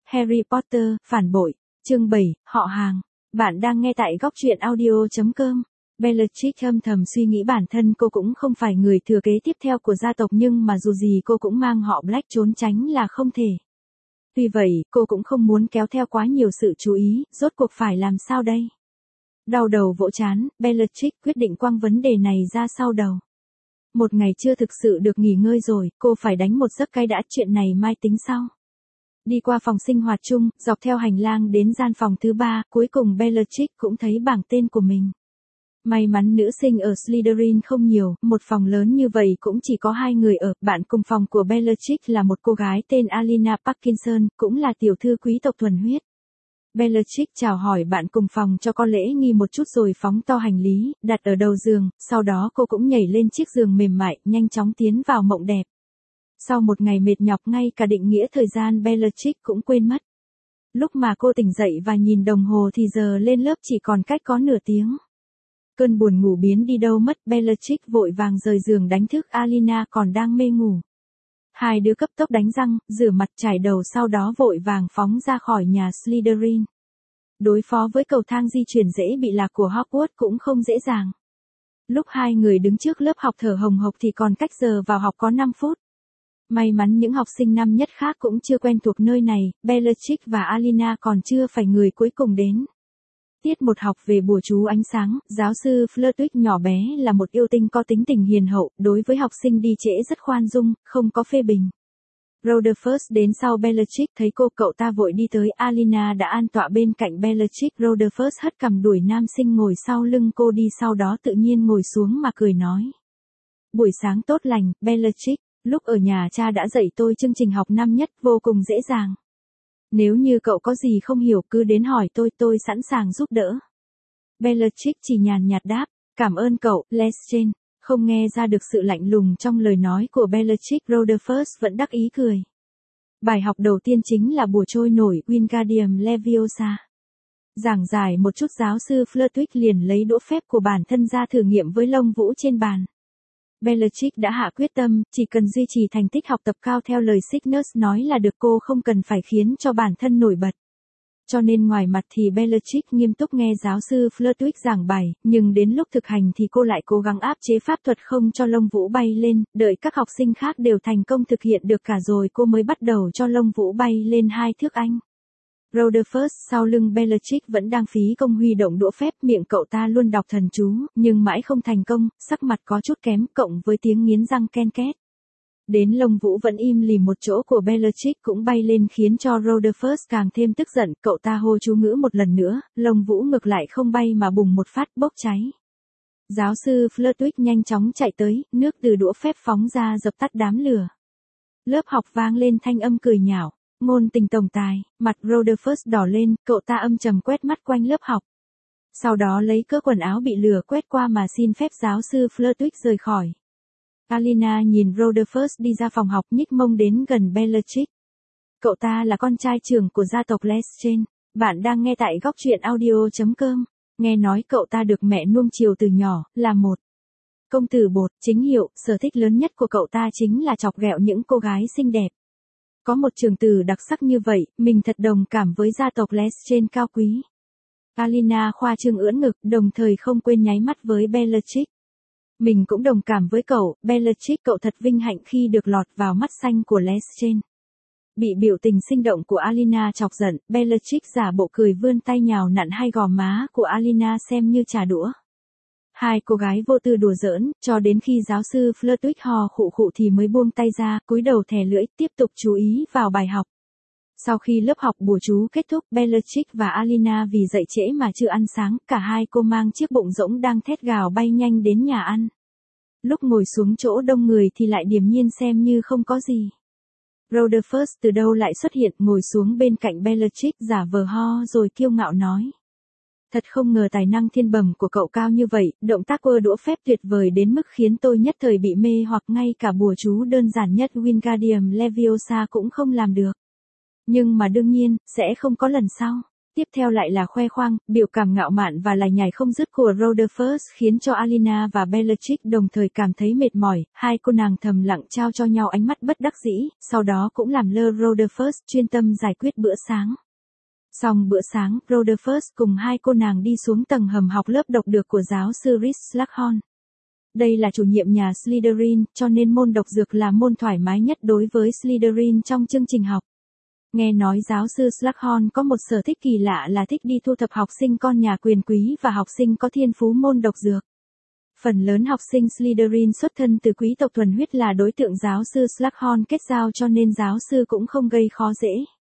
Harry Potter, phản bội, chương 7, họ hàng. Bạn đang nghe tại góc truyện audio.com. Bellatrix âm thầm suy nghĩ bản thân cô cũng không phải người thừa kế tiếp theo của gia tộc nhưng mà dù gì cô cũng mang họ Black, trốn tránh là không thể. Tuy vậy, cô cũng không muốn kéo theo quá nhiều sự chú ý, rốt cuộc phải làm sao đây? Đau đầu vỗ trán, Bellatrix quyết định quăng vấn đề này ra sau đầu. Một ngày chưa thực sự được nghỉ ngơi rồi, cô phải đánh một giấc cay đã, chuyện này mai tính sau. Đi qua phòng sinh hoạt chung, dọc theo hành lang đến gian phòng thứ 3, cuối cùng Bellatrix cũng thấy bảng tên của mình. May mắn nữ sinh ở Slytherin không nhiều, một phòng lớn như vậy cũng chỉ có 2 người ở. Bạn cùng phòng của Bellatrix là một cô gái tên Alina Parkinson, cũng là tiểu thư quý tộc thuần huyết. Bellatrix chào hỏi bạn cùng phòng cho có lễ nghi một chút rồi phóng to hành lý, đặt ở đầu giường, sau đó cô cũng nhảy lên chiếc giường mềm mại, nhanh chóng tiến vào mộng đẹp. Sau một ngày mệt nhọc ngay cả định nghĩa thời gian Bellatrix cũng quên mất. Lúc mà cô tỉnh dậy và nhìn đồng hồ thì giờ lên lớp chỉ còn cách có nửa tiếng. Cơn buồn ngủ biến đi đâu mất, Bellatrix vội vàng rời giường đánh thức Alina còn đang mê ngủ. Hai đứa cấp tốc đánh răng, rửa mặt chải đầu sau đó vội vàng phóng ra khỏi nhà Slytherin. Đối phó với cầu thang di chuyển dễ bị lạc của Hogwarts cũng không dễ dàng. Lúc hai người đứng trước lớp học thở hồng hộc thì còn cách giờ vào học có 5 phút. May mắn những học sinh năm nhất khác cũng chưa quen thuộc nơi này, Bellatrix và Alina còn chưa phải người cuối cùng đến. Tiết một học về bùa chú ánh sáng, giáo sư Flitwick nhỏ bé là một yêu tinh có tính tình hiền hậu, đối với học sinh đi trễ rất khoan dung, không có phê bình. Rutherford đến sau Bellatrix thấy cậu ta vội đi tới, Alina đã an tọa bên cạnh Bellatrix. Rutherford hất cằm đuổi nam sinh ngồi sau lưng cô đi, sau đó tự nhiên ngồi xuống mà cười nói. Buổi sáng tốt lành, Bellatrix, lúc ở nhà cha đã dạy tôi chương trình học năm nhất vô cùng dễ dàng. Nếu như cậu có gì không hiểu cứ đến hỏi tôi sẵn sàng giúp đỡ. Bellatrix chỉ nhàn nhạt đáp, cảm ơn cậu, Lestrange. Không nghe ra được sự lạnh lùng trong lời nói của Bellatrix, Rutherford vẫn đắc ý cười. Bài học đầu tiên chính là bùa trôi nổi Wingardium Leviosa. Giảng giải một chút, giáo sư Flitwick liền lấy đũa phép của bản thân ra thử nghiệm với lông vũ trên bàn. Bellatrix đã hạ quyết tâm, chỉ cần duy trì thành tích học tập cao theo lời Sirius nói là được, cô không cần phải khiến cho bản thân nổi bật. Cho nên ngoài mặt thì Bellatrix nghiêm túc nghe giáo sư Flitwick giảng bài, nhưng đến lúc thực hành thì cô lại cố gắng áp chế pháp thuật không cho lông vũ bay lên, đợi các học sinh khác đều thành công thực hiện được cả rồi cô mới bắt đầu cho lông vũ bay lên 2 thước Anh. Rutherford sau lưng Bellatrix vẫn đang phí công huy động đũa phép, miệng cậu ta luôn đọc thần chú, nhưng mãi không thành công, sắc mặt có chút kém cộng với tiếng nghiến răng ken két. Đến lông vũ vẫn im lìm một chỗ của Bellatrix cũng bay lên khiến cho Rutherford càng thêm tức giận, cậu ta hô chú ngữ một lần nữa, lông vũ ngược lại không bay mà bùng một phát bốc cháy. Giáo sư Flitwick nhanh chóng chạy tới, nước từ đũa phép phóng ra dập tắt đám lửa. Lớp học vang lên thanh âm cười nhạo. Ngôn tình tổng tài, mặt Rutherford đỏ lên, cậu ta âm trầm quét mắt quanh lớp học. Sau đó lấy cỡ quần áo bị lửa quét qua mà xin phép giáo sư Flitwick rời khỏi. Alina nhìn Rutherford đi ra phòng học, nhích mông đến gần Bellatrix. Cậu ta là con trai trưởng của gia tộc Lestrange. Bạn đang nghe tại góc truyện audio.com. Nghe nói cậu ta được mẹ nuông chiều từ nhỏ, là một công tử bột, chính hiệu, sở thích lớn nhất của cậu ta chính là chọc ghẹo những cô gái xinh đẹp. Có một trường tử đặc sắc như vậy, mình thật đồng cảm với gia tộc Lestrange cao quý. Alina khoa trương ưỡn ngực, đồng thời không quên nháy mắt với Bellatrix. Mình cũng đồng cảm với cậu, Bellatrix, cậu thật vinh hạnh khi được lọt vào mắt xanh của Lestrange. Bị biểu tình sinh động của Alina chọc giận, Bellatrix giả bộ cười vươn tay nhào nặn hai gò má của Alina xem như trà đũa. Hai cô gái vô tư đùa giỡn, cho đến khi giáo sư Flitwick hò khụ khụ thì mới buông tay ra, cúi đầu thè lưỡi, tiếp tục chú ý vào bài học. Sau khi lớp học bùa chú kết thúc, Bellatrix và Alina vì dậy trễ mà chưa ăn sáng, cả hai cô mang chiếc bụng rỗng đang thét gào bay nhanh đến nhà ăn. Lúc ngồi xuống chỗ đông người thì lại điềm nhiên xem như không có gì. Rutherford từ đâu lại xuất hiện, ngồi xuống bên cạnh Bellatrix, giả vờ ho rồi kiêu ngạo nói. Thật không ngờ tài năng thiên bẩm của cậu cao như vậy, động tác quơ đũa phép tuyệt vời đến mức khiến tôi nhất thời bị mê hoặc ngay cả bùa chú đơn giản nhất Wingardium Leviosa cũng không làm được. Nhưng mà đương nhiên, sẽ không có lần sau. Tiếp theo lại là khoe khoang, biểu cảm ngạo mạn và lải nhải không dứt của Rutherford khiến cho Alina và Bellatrix đồng thời cảm thấy mệt mỏi, hai cô nàng thầm lặng trao cho nhau ánh mắt bất đắc dĩ, sau đó cũng làm lơ Rutherford chuyên tâm giải quyết bữa sáng. Xong bữa sáng, Rutherford cùng hai cô nàng đi xuống tầng hầm học lớp độc dược của giáo sư Reed Slughorn. Đây là chủ nhiệm nhà Slytherin, cho nên môn độc dược là môn thoải mái nhất đối với Slytherin trong chương trình học. Nghe nói giáo sư Slughorn có một sở thích kỳ lạ là thích đi thu thập học sinh con nhà quyền quý và học sinh có thiên phú môn độc dược. Phần lớn học sinh Slytherin xuất thân từ quý tộc thuần huyết là đối tượng giáo sư Slughorn kết giao, cho nên giáo sư cũng không gây khó dễ.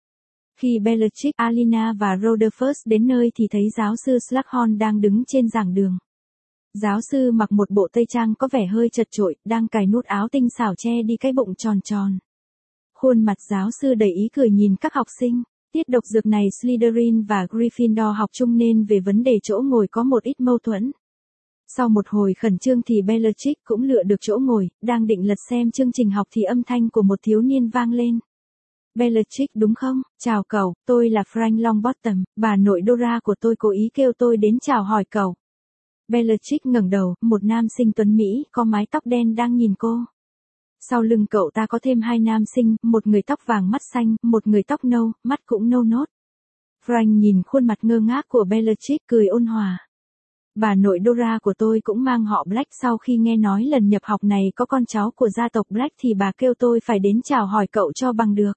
Khi Bellatrix, Alina và Rutherford đến nơi thì thấy giáo sư Slughorn đang đứng trên giảng đường. Giáo sư mặc một bộ tây trang có vẻ hơi chật chội, đang cài nút áo tinh xảo che đi cái bụng tròn tròn. Khuôn mặt giáo sư đầy ý cười nhìn các học sinh. Tiết độc dược này Slytherin và Gryffindor học chung nên về vấn đề chỗ ngồi có một ít mâu thuẫn. Sau một hồi khẩn trương thì Bellatrix cũng lựa được chỗ ngồi, đang định lật xem chương trình học thì âm thanh của một thiếu niên vang lên. Bellatrix đúng không? Chào cậu, tôi là Frank Longbottom, bà nội Dora của tôi cố ý kêu tôi đến chào hỏi cậu. Bellatrix ngẩng đầu, một nam sinh tuấn Mỹ, có mái tóc đen đang nhìn cô. Sau lưng cậu ta có thêm hai nam sinh, một người tóc vàng mắt xanh, một người tóc nâu, mắt cũng nâu nốt. Frank nhìn khuôn mặt ngơ ngác của Bellatrix cười ôn hòa. Bà nội Dora của tôi cũng mang họ Black, sau khi nghe nói lần nhập học này có con cháu của gia tộc Black thì bà kêu tôi phải đến chào hỏi cậu cho bằng được.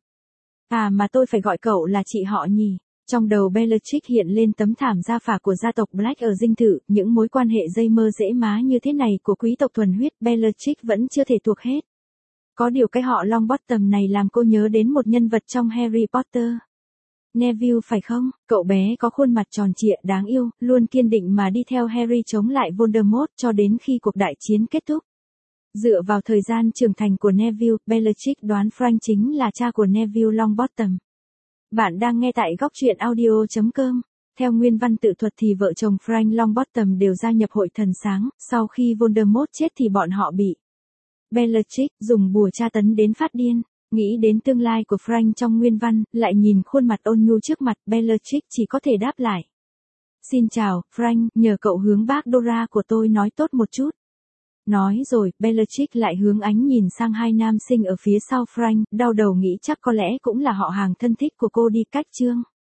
À mà tôi phải gọi cậu là chị họ nhỉ? Trong đầu Bellatrix hiện lên tấm thảm gia phả của gia tộc Black ở dinh thự, những mối quan hệ dây mơ dễ má như thế này của quý tộc thuần huyết Bellatrix vẫn chưa thể thuộc hết. Có điều cái họ Longbottom này làm cô nhớ đến một nhân vật trong Harry Potter. Neville phải không? Cậu bé có khuôn mặt tròn trịa đáng yêu, luôn kiên định mà đi theo Harry chống lại Voldemort cho đến khi cuộc đại chiến kết thúc. Dựa vào thời gian trưởng thành của Neville, Bellatrix đoán Frank chính là cha của Neville Longbottom. Bạn đang nghe tại góc truyện audio.com. Theo nguyên văn tự thuật thì vợ chồng Frank Longbottom đều gia nhập hội thần sáng, sau khi Voldemort chết thì bọn họ bị Bellatrix dùng bùa tra tấn đến phát điên. Nghĩ đến tương lai của Frank trong nguyên văn, lại nhìn khuôn mặt ôn nhu trước mặt, Bellatrix chỉ có thể đáp lại. Xin chào, Frank, nhờ cậu hướng bác Dora của tôi nói tốt một chút. Nói rồi, Bellatrix lại hướng ánh nhìn sang hai nam sinh ở phía sau Frank, đau đầu nghĩ chắc có lẽ cũng là họ hàng thân thích của cô đi cách chương.